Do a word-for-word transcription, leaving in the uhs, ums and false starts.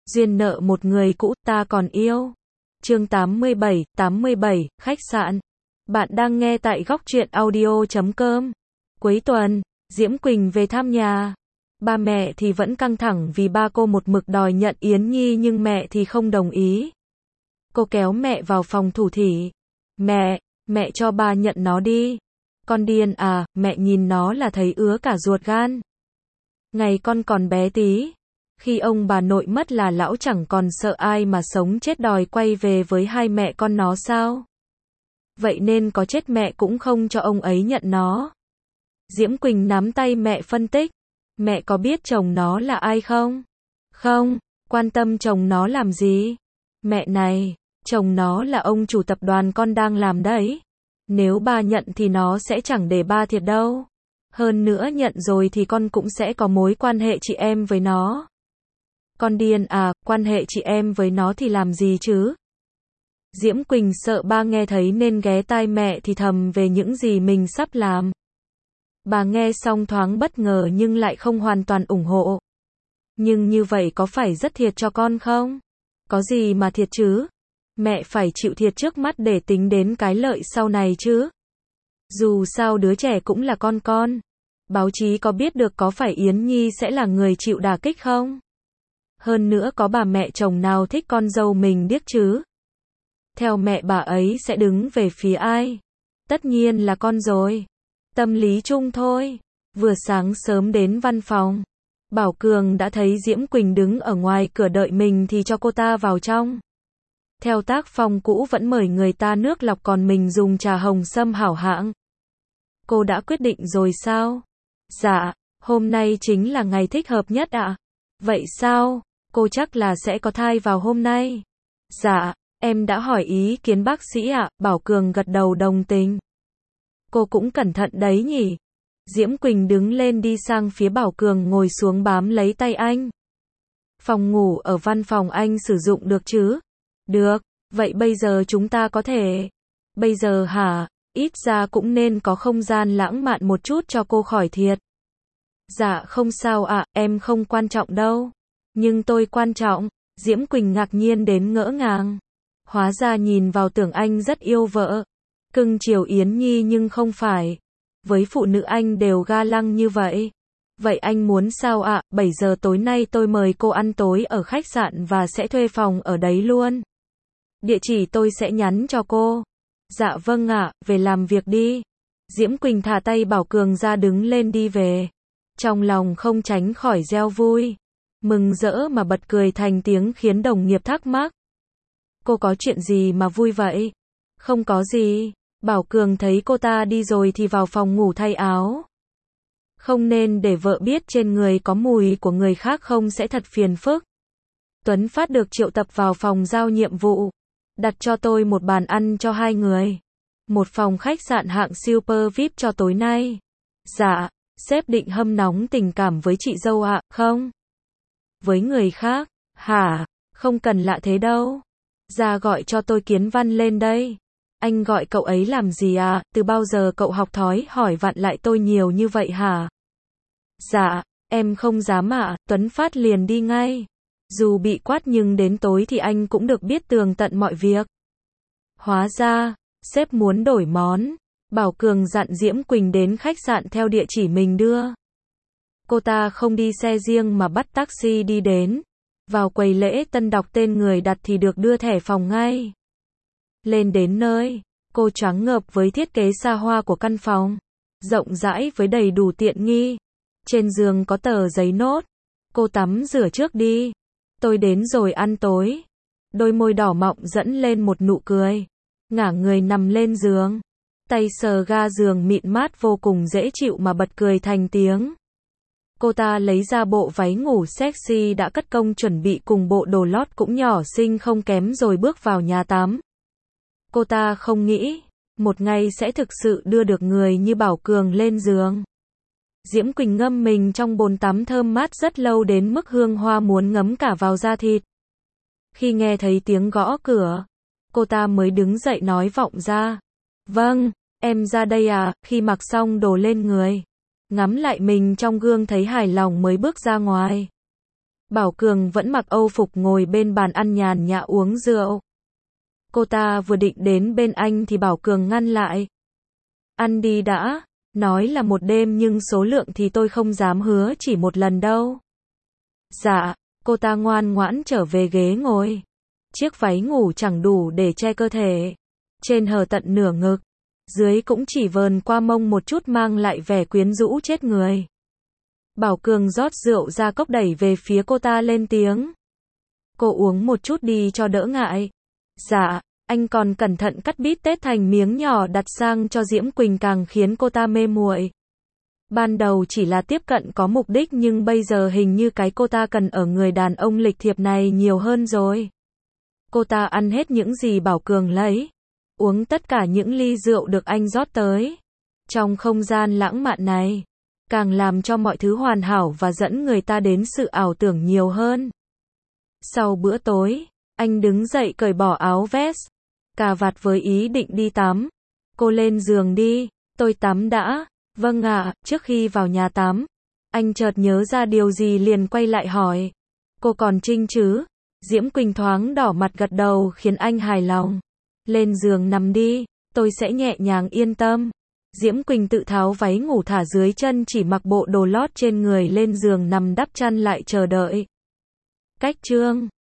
Duyên nợ một người cũ, ta còn yêu. Chương tám mươi bảy, tám mươi bảy, khách sạn. Bạn đang nghe tại góc truyện audio chấm com. Cuối tuần, Diễm Quỳnh về thăm nhà. Ba mẹ thì vẫn căng thẳng vì ba cô một mực đòi nhận Yến Nhi nhưng mẹ thì không đồng ý. Cô kéo mẹ vào phòng thủ thỉ. Mẹ, mẹ cho ba nhận nó đi. Con điên à, mẹ nhìn nó là thấy ứa cả ruột gan. Ngày con còn bé tí. Khi ông bà nội mất là lão chẳng còn sợ ai mà sống chết đòi quay về với hai mẹ con nó sao? Vậy nên có chết mẹ cũng không cho ông ấy nhận nó. Diễm Quỳnh nắm tay mẹ phân tích. Mẹ có biết chồng nó là ai không? Không, quan tâm chồng nó làm gì? Mẹ này, chồng nó là ông chủ tập đoàn con đang làm đấy. Nếu ba nhận thì nó sẽ chẳng để ba thiệt đâu. Hơn nữa nhận rồi thì con cũng sẽ có mối quan hệ chị em với nó. Con điên à, quan hệ chị em với nó thì làm gì chứ? Diễm Quỳnh sợ ba nghe thấy nên ghé tai mẹ thì thầm về những gì mình sắp làm. Bà nghe xong thoáng bất ngờ nhưng lại không hoàn toàn ủng hộ. Nhưng như vậy có phải rất thiệt cho con không? Có gì mà thiệt chứ? Mẹ phải chịu thiệt trước mắt để tính đến cái lợi sau này chứ. Dù sao đứa trẻ cũng là con con. Báo chí có biết được có phải Yến Nhi sẽ là người chịu đả kích không? Hơn nữa có bà mẹ chồng nào thích con dâu mình điếc chứ? Theo mẹ bà ấy sẽ đứng về phía ai? Tất nhiên là con rồi. Tâm lý chung thôi. Vừa sáng sớm đến văn phòng, Bảo Cường đã thấy Diễm Quỳnh đứng ở ngoài cửa đợi mình thì cho cô ta vào trong. Theo tác phong cũ vẫn mời người ta nước lọc còn mình dùng trà hồng sâm hảo hạng. Cô đã quyết định rồi sao? Dạ, hôm nay chính là ngày thích hợp nhất ạ. Vậy sao? Cô chắc là sẽ có thai vào hôm nay. Dạ, em đã hỏi ý kiến bác sĩ ạ. Bảo Cường gật đầu đồng tình. Cô cũng cẩn thận đấy nhỉ. Diễm Quỳnh đứng lên đi sang phía Bảo Cường ngồi xuống bám lấy tay anh. Phòng ngủ ở văn phòng anh sử dụng được chứ? Được, vậy bây giờ chúng ta có thể... Bây giờ hả? Ít ra cũng nên có không gian lãng mạn một chút cho cô khỏi thiệt. Dạ không sao ạ, em không quan trọng đâu. Nhưng tôi quan trọng. Diễm Quỳnh ngạc nhiên đến ngỡ ngàng. Hóa ra nhìn vào tưởng anh rất yêu vợ. Cưng chiều Yến Nhi nhưng không phải. Với phụ nữ anh đều ga lăng như vậy. Vậy anh muốn sao ạ? bảy giờ tối nay tôi mời cô ăn tối ở khách sạn và sẽ thuê phòng ở đấy luôn. Địa chỉ tôi sẽ nhắn cho cô. Dạ vâng ạ, về làm việc đi. Diễm Quỳnh thả tay Bảo Cường ra đứng lên đi về. Trong lòng không tránh khỏi reo vui. Mừng rỡ mà bật cười thành tiếng khiến đồng nghiệp thắc mắc. Cô có chuyện gì mà vui vậy? Không có gì. Bảo Cường thấy cô ta đi rồi thì vào phòng ngủ thay áo. Không nên để vợ biết trên người có mùi của người khác không sẽ thật phiền phức. Tuấn Phát được triệu tập vào phòng giao nhiệm vụ. Đặt cho tôi một bàn ăn cho hai người. Một phòng khách sạn hạng super vi ai pi cho tối nay. Dạ, sếp định hâm nóng tình cảm với chị dâu ạ, không? Với người khác, hả? Không cần lạ thế đâu. Ra gọi cho tôi Kiến Văn lên đây. Anh gọi cậu ấy làm gì à? Từ bao giờ cậu học thói hỏi vặn lại tôi nhiều như vậy hả? Dạ, em không dám ạ. Tuấn Phát liền đi ngay. Dù bị quát nhưng đến tối thì anh cũng được biết tường tận mọi việc. Hóa ra, sếp muốn đổi món. Bảo Cường dặn Diễm Quỳnh đến khách sạn theo địa chỉ mình đưa. Cô ta không đi xe riêng mà bắt taxi đi đến. Vào quầy lễ tân đọc tên người đặt thì được đưa thẻ phòng ngay. Lên đến nơi, cô choáng ngợp với thiết kế xa hoa của căn phòng. Rộng rãi với đầy đủ tiện nghi. Trên giường có tờ giấy nốt. Cô tắm rửa trước đi. Tôi đến rồi ăn tối. Đôi môi đỏ mọng dẫn lên một nụ cười. Ngả người nằm lên giường. Tay sờ ga giường mịn mát vô cùng dễ chịu mà bật cười thành tiếng. Cô ta lấy ra bộ váy ngủ sexy đã cất công chuẩn bị cùng bộ đồ lót cũng nhỏ xinh không kém rồi bước vào nhà tắm. Cô ta không nghĩ, một ngày sẽ thực sự đưa được người như Bảo Cường lên giường. Diễm Quỳnh ngâm mình trong bồn tắm thơm mát rất lâu đến mức hương hoa muốn ngấm cả vào da thịt. Khi nghe thấy tiếng gõ cửa, cô ta mới đứng dậy nói vọng ra. Vâng, em ra đây à, khi mặc xong đồ lên người. Ngắm lại mình trong gương thấy hài lòng mới bước ra ngoài. Bảo Cường vẫn mặc âu phục ngồi bên bàn ăn nhàn nhã uống rượu. Cô ta vừa định đến bên anh thì Bảo Cường ngăn lại. Ăn đi đã, nói là một đêm nhưng số lượng thì tôi không dám hứa chỉ một lần đâu. Dạ, cô ta ngoan ngoãn trở về ghế ngồi. Chiếc váy ngủ chẳng đủ để che cơ thể. Trên hở tận nửa ngực, dưới cũng chỉ vờn qua mông một chút mang lại vẻ quyến rũ chết người. Bảo Cường rót rượu ra cốc đẩy về phía cô ta lên tiếng. Cô uống một chút đi cho đỡ ngại. Dạ, anh còn cẩn thận cắt bít tết thành miếng nhỏ đặt sang cho Diễm Quỳnh càng khiến cô ta mê muội. Ban đầu chỉ là tiếp cận có mục đích nhưng bây giờ hình như cái cô ta cần ở người đàn ông lịch thiệp này nhiều hơn rồi. Cô ta ăn hết những gì Bảo Cường lấy. Uống tất cả những ly rượu được anh rót tới. Trong không gian lãng mạn này, càng làm cho mọi thứ hoàn hảo và dẫn người ta đến sự ảo tưởng nhiều hơn. Sau bữa tối, anh đứng dậy cởi bỏ áo vest, cà vạt với ý định đi tắm. Cô lên giường đi, tôi tắm đã. Vâng ạ, trước khi vào nhà tắm, anh chợt nhớ ra điều gì liền quay lại hỏi. Cô còn trinh chứ? Diễm Quỳnh thoáng đỏ mặt gật đầu khiến anh hài lòng. Lên giường nằm đi, tôi sẽ nhẹ nhàng yên tâm. Diễm Quỳnh tự tháo váy ngủ thả dưới chân chỉ mặc bộ đồ lót trên người lên giường nằm đắp chăn lại chờ đợi. Cách chương